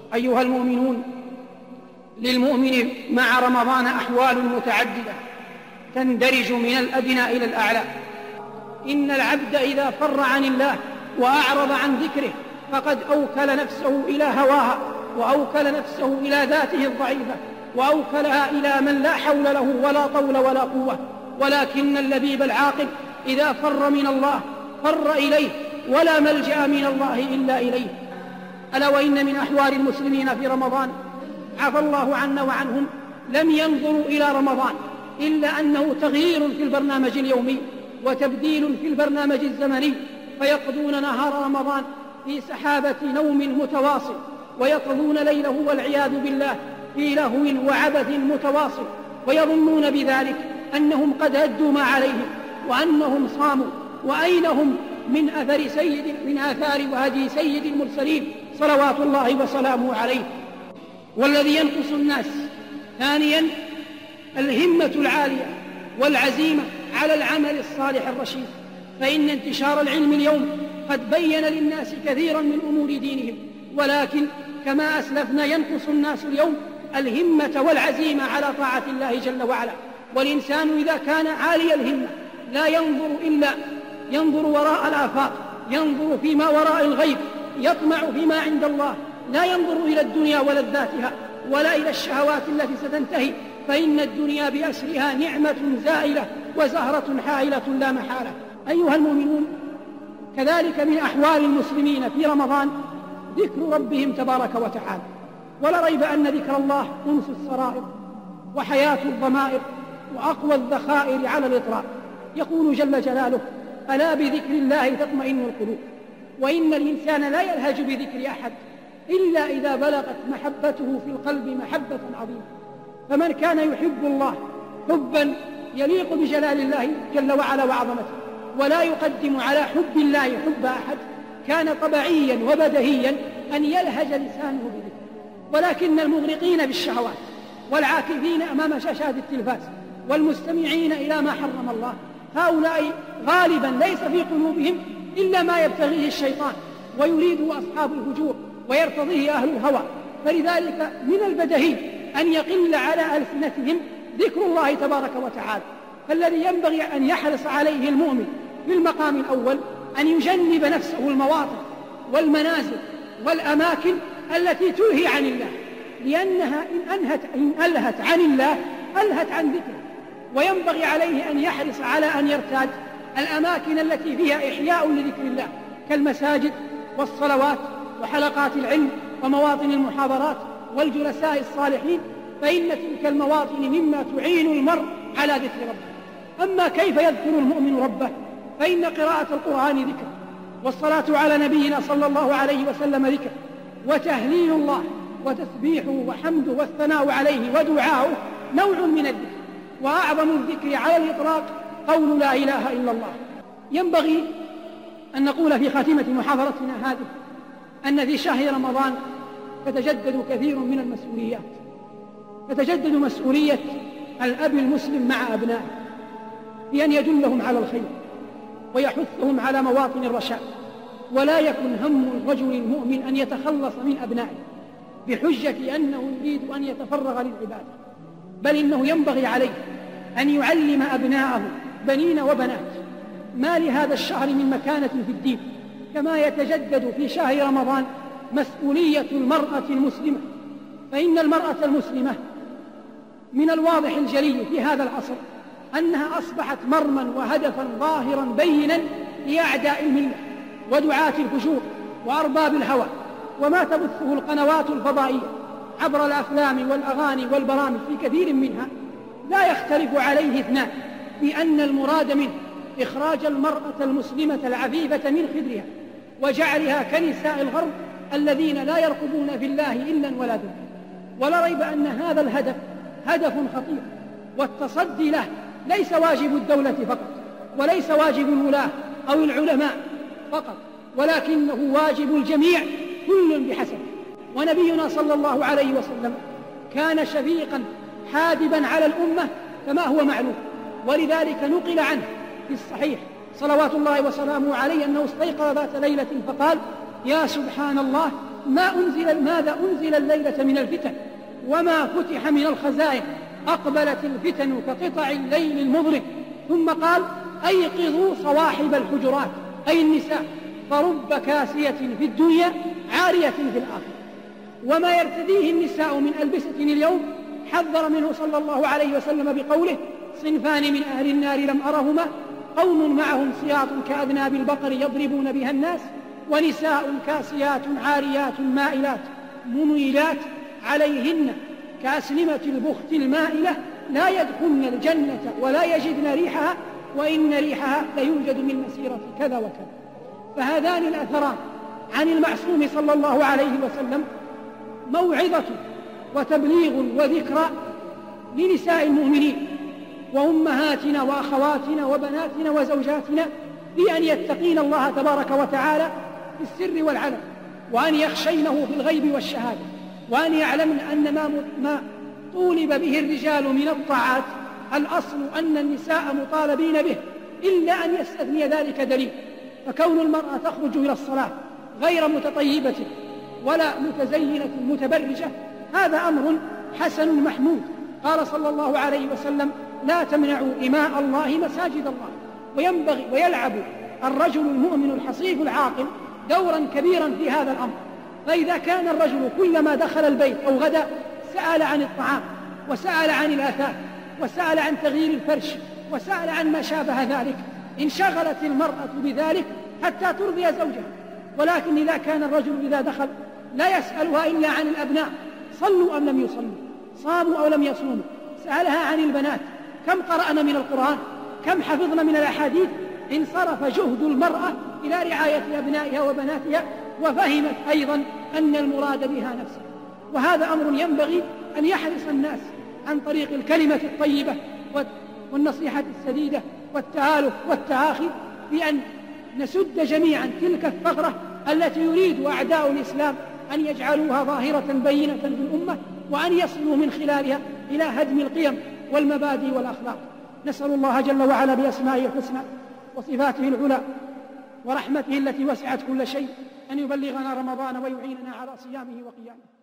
أيها المؤمنون، للمؤمن مع رمضان أحوال متعددة تندرج من الأدنى إلى الأعلى. إن العبد إذا فر عن الله وأعرض عن ذكره فقد أوكل نفسه إلى هواها، وأوكل نفسه إلى ذاته الضعيفة، وأوكلها إلى من لا حول له ولا طول ولا قوة. ولكن اللبيب العاقل إذا فر من الله فر إليه، ولا ملجأ من الله إلا إليه. ألا وإن من أحوال المسلمين في رمضان، عفى الله عنا وعنهم، لم ينظروا إلى رمضان إلا أنه تغيير في البرنامج اليومي وتبديل في البرنامج الزمني، فيقضون نهار رمضان في سحابة نوم متواصل، ويقضون ليله والعياذ بالله في لهو وعبث متواصل، ويظنون بذلك أنهم قد أدوا ما عليهم وأنهم صاموا. وأين هم من آثار وهدي سيد المرسلين صلوات الله وسلامه عليه؟ والذي ينقص الناس ثانيا الهمة العالية والعزيمة على العمل الصالح الرشيد، فإن انتشار العلم اليوم قد بين للناس كثيرا من أمور دينهم، ولكن كما أسلفنا ينقص الناس اليوم الهمة والعزيمة على طاعة الله جل وعلا. والإنسان إذا كان عالي الهمة لا ينظر إلا ينظر وراء الآفاق، ينظر فيما وراء الغيب، يطمع فيما عند الله، لا ينظر إلى الدنيا ولذاتها ولا إلى الشهوات التي ستنتهي، فإن الدنيا بأسرها نعمة زائلة وزهرة حائلة لا محالة. أيها المؤمنون، كذلك من أحوال المسلمين في رمضان ذكر ربهم تبارك وتعالى. ولا ريب أن ذكر الله أنس السرائر وحياة الضمائر وأقوى الذخائر على الإطلاق. يقول جل جلاله: ألا بذكر الله تطمئن القلوب. وإن الإنسان لا يلهج بذكر أحد إلا إذا بلغت محبته في القلب محبة عظيمة. فمن كان يحب الله حبا يليق بجلال الله جل وعلا وعظمته، ولا يقدم على حب الله حب أحد، كان طبيعيا وبدهيا أن يلهج لسانه بذكره. ولكن المغرقين بالشهوات والعاكفين أمام شاشات التلفاز والمستمعين إلى ما حرم الله، هؤلاء غالبا ليس في قلوبهم إلا ما يبتغيه الشيطان ويريده أصحاب الفجور ويرتضيه أهل الهوى. فلذلك من البدهي أن يقل على ألسنتهم ذكر الله تبارك وتعالى. فالذي ينبغي أن يحرص عليه المؤمن في المقام الأول أن يجنب نفسه المواطن والمنازل والأماكن التي تلهي عن الله، لأنها إن ألهت عن الله ألهت عن ذكره. وينبغي عليه أن يحرص على أن يرتاد الأماكن التي فيها إحياء لذكر الله كالمساجد والصلوات وحلقات العلم ومواطن المحاضرات والجلساء الصالحين، فإن تلك المواطن مما تعين المرء على ذكر ربه. أما كيف يذكر المؤمن ربه؟ فإن قراءة القرآن ذكر، والصلاة على نبينا صلى الله عليه وسلم ذكر، وتهليل الله وتسبيحه وحمده والثناء عليه ودعاؤه نوع من الذكر. وأعظم الذكر على الإطلاق قول لا إله إلا الله. ينبغي أن نقول في خاتمة محاضرتنا هذه أن في شهر رمضان تتجدد كثير من المسؤوليات. تتجدد مسؤولية الأب المسلم مع أبنائه بأن يدلهم على الخير ويحثهم على مواطن الرشاد، ولا يكن هم الرجل المؤمن أن يتخلص من أبنائه بحجة أنه يريد أن يتفرغ للعبادة، بل إنه ينبغي عليه أن يعلم أبناءه بنين وبنات ما لهذا الشهر من مكانة في الدين. كما يتجدد في شهر رمضان مسؤولية المرأة المسلمة، فإن المرأة المسلمة من الواضح الجلي في هذا العصر أنها أصبحت مرمى وهدفا ظاهرا بينا لأعداء الملة ودعاة الفجور وأرباب الهوى. وما تبثه القنوات الفضائية عبر الأفلام والأغاني والبرامج في كثير منها لا يختلف عليه اثنان، بأن المراد منه إخراج المرأة المسلمة العفيفة من خدرها وجعلها كنساء الغرب الذين لا يرقبون في الله إلا ولا ذنبا. ولا ريب أن هذا الهدف هدف خطير، والتصدي له ليس واجب الدولة فقط، وليس واجب الولاة أو العلماء فقط، ولكنه واجب الجميع كل بحسبه. ونبينا صلى الله عليه وسلم كان شفيقا حادبا على الأمة كما هو معلوم، ولذلك نقل عنه في الصحيح صلوات الله وسلامه عليه أنه استيقظ ذات ليلة فقال: يا سبحان الله ماذا أنزل الليلة من الفتن وما فتح من الخزائن، أقبلت الفتن كقطع الليل المظلم. ثم قال: أيقظوا صواحب الحجرات، أي النساء، فرب كاسية في الدنيا عارية في الآخرة. وما يرتديه النساء من ألبسة اليوم حذر منه صلى الله عليه وسلم بقوله: صنفان من أهل النار لم أرهما، قوم معهم سياط كأذناب البقر يضربون بها الناس، ونساء كاسيات عاريات مائلات مميلات عليهن كأسلمة البخت المائلة لا يدخلن الجنة ولا يجدن ريحها، وإن ريحها ليوجد من مسيرة كذا وكذا. فهذان الأثران عن المعصوم صلى الله عليه وسلم موعظة وتبليغ وذكرى لنساء المؤمنين وأمهاتنا وأخواتنا وبناتنا وزوجاتنا بأن يتقين الله تبارك وتعالى في السر والعلن، وأن يخشينه في الغيب والشهادة، وأن يعلمن أن ما طولب به الرجال من الطاعات الأصل أن النساء مطالبين به، إلا أن يستثني ذلك دليل. فكون المرأة تخرج إلى الصلاة غير متطيبة ولا متزينة متبرجة هذا أمر حسن محمود. قال صلى الله عليه وسلم: لا تمنعوا إماء الله مساجد الله. وينبغي ويلعب الرجل المؤمن الحصيف العاقل دورا كبيرا في هذا الأمر. فإذا كان الرجل كلما دخل البيت أو غدا سأل عن الطعام، وسأل عن الآثار، وسأل عن تغيير الفرش، وسأل عن ما شابه ذلك، انشغلت المرأة بذلك حتى ترضي زوجها. ولكن إذا كان الرجل إذا دخل لا يسألها إلا عن الأبناء، صلوا أم لم يصلوا، صاموا أو لم يصوموا، سألها عن البنات، كم قرأنا من القرآن، كم حفظنا من الأحاديث، انصرف جهد المرأة إلى رعاية أبنائها وبناتها، وفهمت أيضا أن المراد بها نفسها. وهذا أمر ينبغي أن يحرص الناس عن طريق الكلمة الطيبة والنصيحة السديدة والتآلف والتآخي، بأن نسد جميعا تلك الثغرة التي يريد أعداء الإسلام أن يجعلوها ظاهرة بينة في الأمة، وأن يصلوا من خلالها إلى هدم القيم والمبادئ والأخلاق. نسأل الله جل وعلا بأسمائه الحسنى وصفاته العلى ورحمته التي وسعت كل شيء أن يبلغنا رمضان ويعيننا على صيامه وقيامه.